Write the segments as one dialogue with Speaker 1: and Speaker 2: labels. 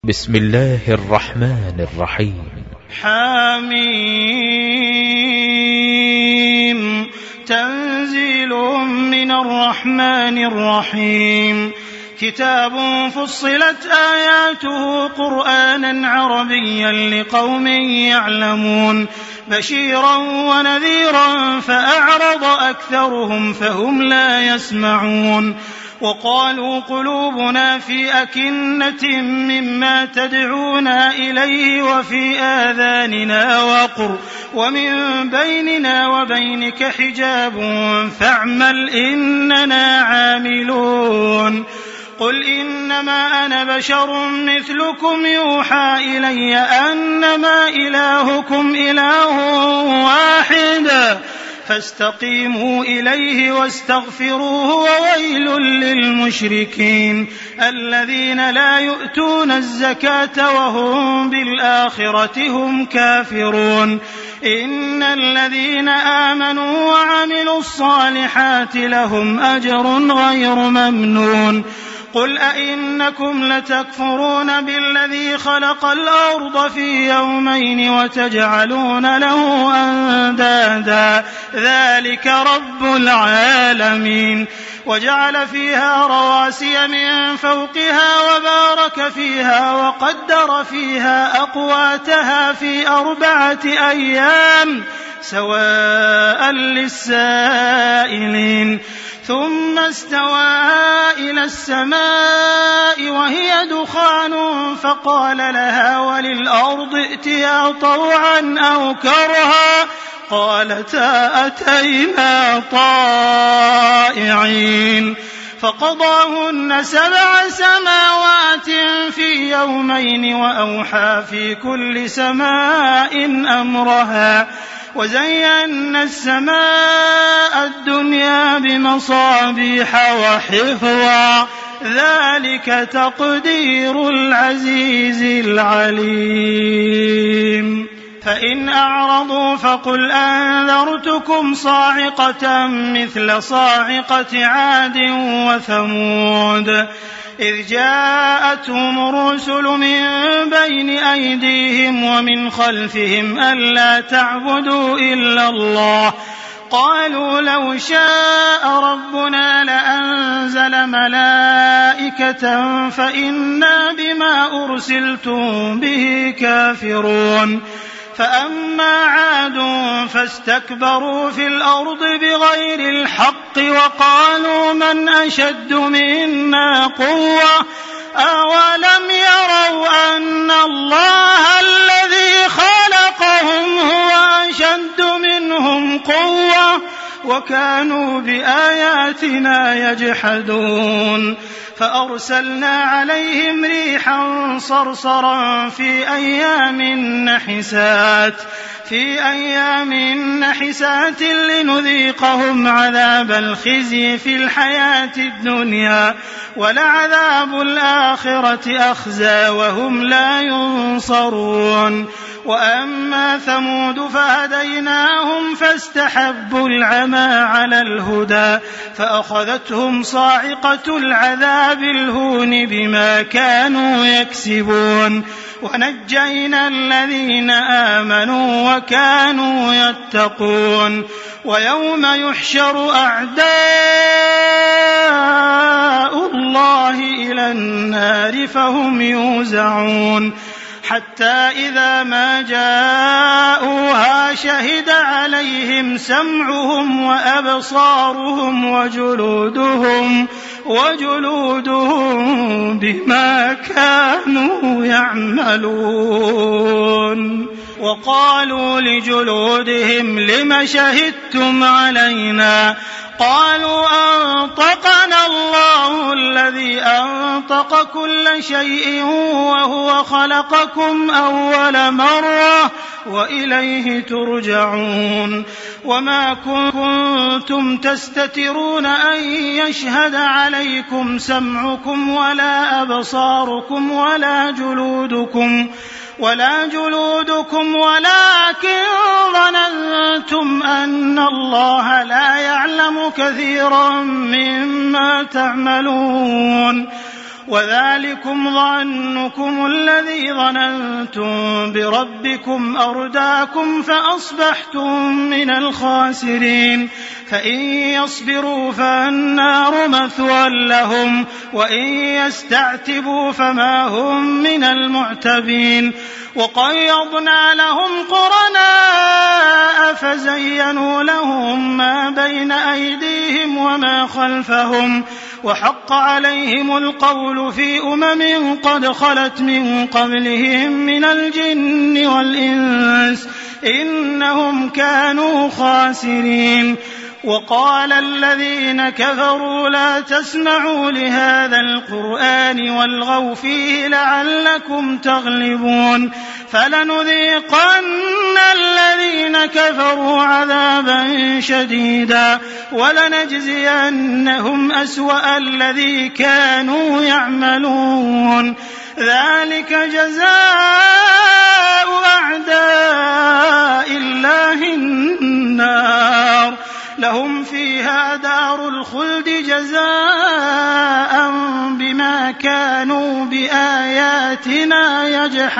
Speaker 1: بسم الله الرحمن الرحيم.
Speaker 2: حميم. تنزيل من الرحمن الرحيم. كتاب فصلت آياته قرآنا عربيا لقوم يعلمون بشيرا ونذيرا فأعرض أكثرهم فهم لا يسمعون. وقالوا قلوبنا في أكنة مما تدعونا إليه وفي آذاننا وقر ومن بيننا وبينك حجاب فاعمل إننا عاملون. قل إنما أنا بشر مثلكم يوحى إلي أنما إلهكم إله واحد فاستقيموا إليه واستغفروه وويل للمشركين الذين لا يؤتون الزكاة وهم بالآخرة هم كافرون. إن الذين آمنوا وعملوا الصالحات لهم أجر غير ممنون. قل أئنكم لتكفرون بالذي خلق الأرض في يومين وتجعلون له أندادا ذلك رب العالمين. وجعل فيها رواسي من فوقها وبارك فيها وقدر فيها أقواتها في 4 أيام سواء للسائلين. ثم استوى إلى السماء وهي دخان فقال لها وللأرض ائتيا طوعا أو كرها قالتا أتينا طائعين. فقضاهن 7 سماوات في يومين وأوحى في كل سماء أمرها وزينا السماء الدنيا بمصابيح وحفظا ذلك تقدير العزيز العليم. فإن أعرضوا فقل أنذرتكم صاعقة مثل صاعقة عاد وثمود إذ جاءتهم الرسل من بين أيديهم ومن خلفهم ألا تعبدوا إلا الله قالوا لو شاء ربنا لأنزل ملائكة فإنا بما أرسلتم به كافرون. فأما عاد فاستكبروا في الأرض بغير الحق وقالوا من أشد منا قوة أولم يروا أن الله الذي خلقهم هو أشد منهم قوة وكانوا بآياتنا يجحدون. فأرسلنا عليهم ريحا صرصرا في أيام نحسات لنذيقهم عذاب الخزي في الحياة الدنيا ولعذاب الآخرة أخزى وهم لا ينصرون. وأما ثمود فهديناهم فاستحبوا العمى على الهدى فأخذتهم صاعقة العذاب الهون بما كانوا يكسبون ونجينا الذين آمنوا وكانوا يتقون. ويوم يحشر أعداء الله إلى النار فهم يوزعون حتى إذا ما جاءوها شهد عليهم سمعهم وأبصارهم وجلودهم بما كانوا يعملون. وقالوا لجلودهم لم شهدتم علينا قالوا أنطقنا الله الذي أنطق كل شيء وهو خلقكم أول مرة وإليه ترجعون. وما كنتم تستترون أن يشهد عليكم سمعكم ولا أبصاركم ولا جلودكم ولكن ظننتم أن الله لا يعلم كثيرا مما تعملون. وذلكم ظنكم الذي ظننتم بربكم أرداكم فأصبحتم من الخاسرين فإن يصبروا فالنار مثوى لهم وإن يستعتبوا فما هم من المعتبين وقيضنا لهم قرناء فزينوا لهم ما بين أيديهم وما خلفهم وحق عليهم القول في قد خلت من قبلهم من الجن والإنس إنهم كانوا خاسرين وقال الذين كفروا لا تسمعوا لهذا القرآن والغوا فيه لعلكم تغلبون فلنذيقن الذين كفروا عذابا شديدا ولنجزينهم أسوأ الذي كانوا يعملون ذلك جزاء أعداء الله النار لهم فيها دار الخلد جزاء بما كانوا بآياتنا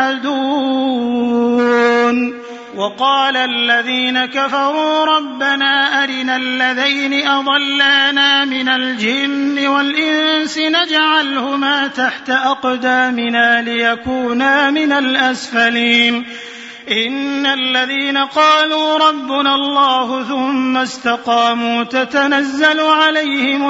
Speaker 2: يجحدون وقال الذين كفروا ربنا أرنا الذين أضلانا من الجن والإنس نجعلهما تحت أقدامنا ليكونا من الأسفلين إن الذين قالوا ربنا الله ثم استقاموا تتنزل عليهم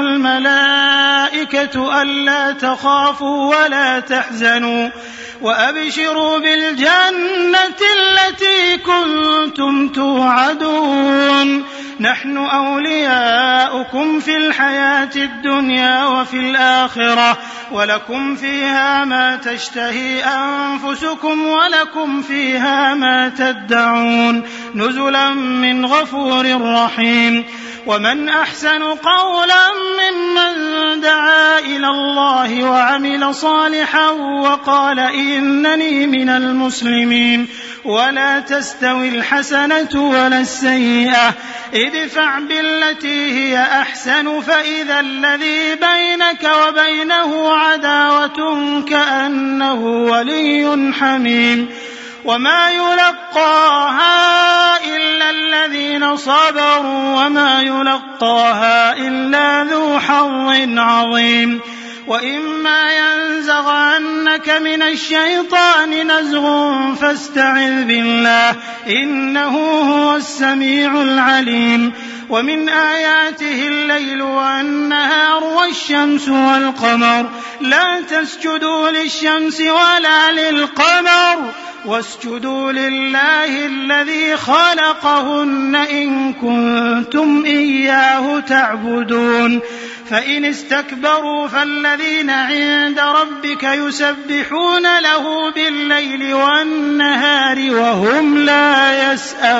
Speaker 2: الملائكة ألا تخافوا ولا تحزنوا وأبشروا بالجنة التي كنتم توعدون نحن أولياؤكم في الحياة الدنيا وفي الآخرة ولكم فيها ما تشتهي أنفسكم ولكم فيها ما تدعون نزلا من غفور رحيم ومن أحسن قولا ممن دعا إلى الله وعمل صالحا وقال إنني من المسلمين ولا تستوي الحسنة ولا السيئة ادفع بالتي هي أحسن فإذا الذي بينك وبينه عداوة كأنه ولي حميم وما يلقاها إلا الذين صبروا وما يلقاها إلا ذو حظ عظيم وإما ينزغنك من الشيطان نزغ فاستعذ بالله إنه هو السميع العليم ومن آياته الليل والنهار والشمس والقمر لا تسجدوا للشمس ولا للقمر واسجدوا لله الذي خلقهن إن كنتم إياه تعبدون فإن استكبروا فالذين عند ربك يسبحون له بالليل والنهار وهم لا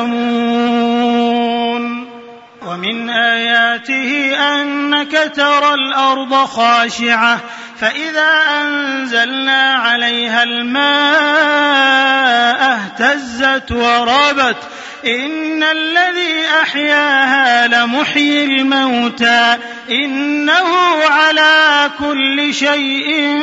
Speaker 2: يسأمون ومن آياته أنك ترى الأرض خاشعة فإذا أنزلنا عليها الماء اهتزت وربت إن الذي أحياها لمحيي الموتى إنه على كل شيء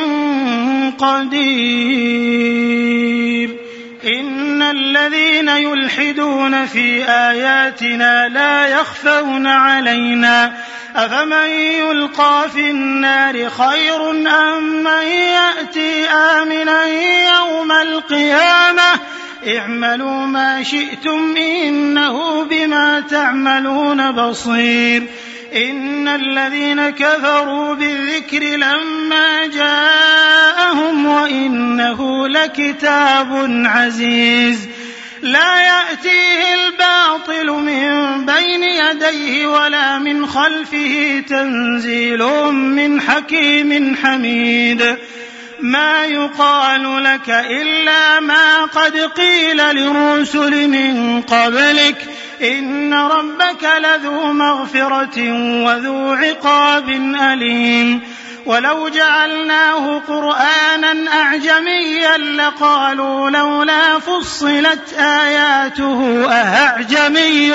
Speaker 2: قدير إن الذين يلحدون في آياتنا لا يخفون علينا أفمن يلقى في النار خير أم من يأتي آمنا يوم القيامة اعملوا ما شئتم إنه بما تعملون بصير إن الذين كفروا بالذكر لما جاءهم وإنه لكتاب عزيز لا يأتيه الباطل من بين يديه ولا من خلفه تنزيل من حكيم حميد ما يقال لك إلا ما قد قيل للرسل من قبلك إن ربك لذو مغفرة وذو عقاب أليم ولو جعلناه قرآنا أعجميا لقالوا لولا فصلت آياته أأعجمي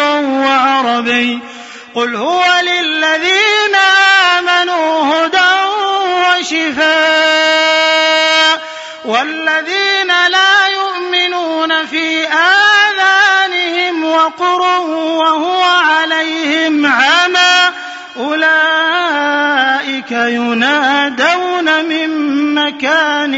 Speaker 2: وعربي قل هو للذين آمنوا هدى وشفاء والذين لا يؤمنون في آذانهم وقر وهو عليهم عمى أولئك ينادون من مكان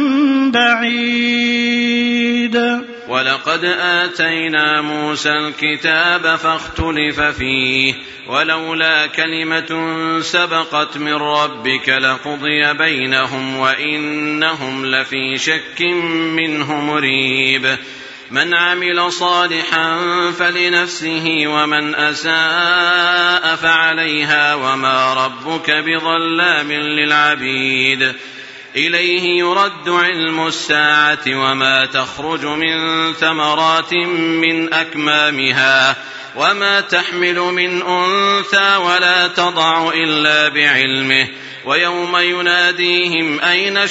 Speaker 2: بعيد.
Speaker 3: ولقد آتينا موسى الكتاب فاختلف فيه ولولا كلمة سبقت من ربك لقضي بينهم وإنهم لفي شك منه مريب. من عمل صالحا فلنفسه ومن أساء فعليها وما ربك بظلام للعبيد. إليه يرد علم الساعة وما تخرج من ثمرات من أكمامها وما تحمل من أنثى ولا تضع إلا بعلمه ويوم يناديهم أين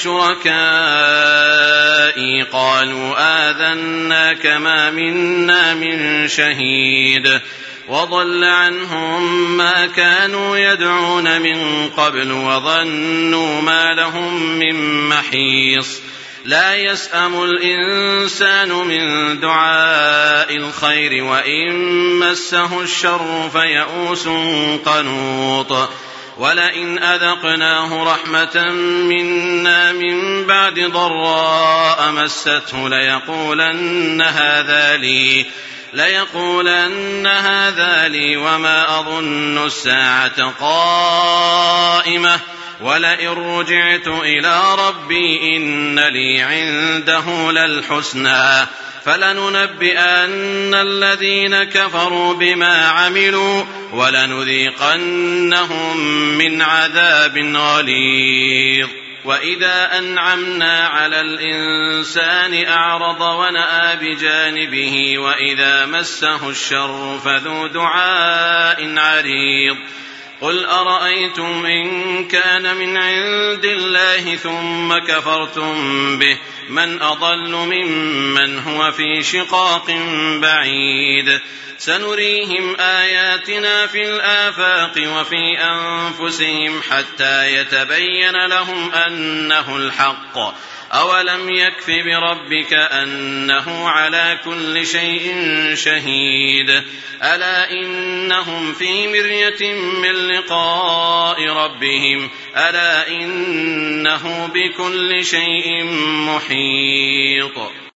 Speaker 3: شركائي قالوا آذناك ما منا من شهيد وضل عنهم ما كانوا يدعون من قبل وظنوا ما لهم من محيص. لا يسأم الإنسان من دعاء الخير وإن مسه الشر فيئوس قنوط. ولئن أذقناه رحمة منا من بعد ضراء مسته ليقولن هذا لي وما أظن الساعة قائمة ولئن رجعت إلى ربي إن لي عنده للحسنى فلننبئن الذين كفروا بما عملوا ولنذيقنهم من عذاب غليظ. وإذا أنعمنا على الإنسان أعرض ونأى بجانبه وإذا مسه الشر فذو دعاء عريض. قل أرأيتم إن كان من عند الله ثم كفرتم به من أضل ممن هو في شقاق بعيد. سنريهم آياتنا في الآفاق وفي أنفسهم حتى يتبين لهم أنه الحق. أولم يكف بربك أنه على كل شيء شهيد. ألا إنهم في مرية من لقاء ربهم ألا إنه بكل شيء محيط.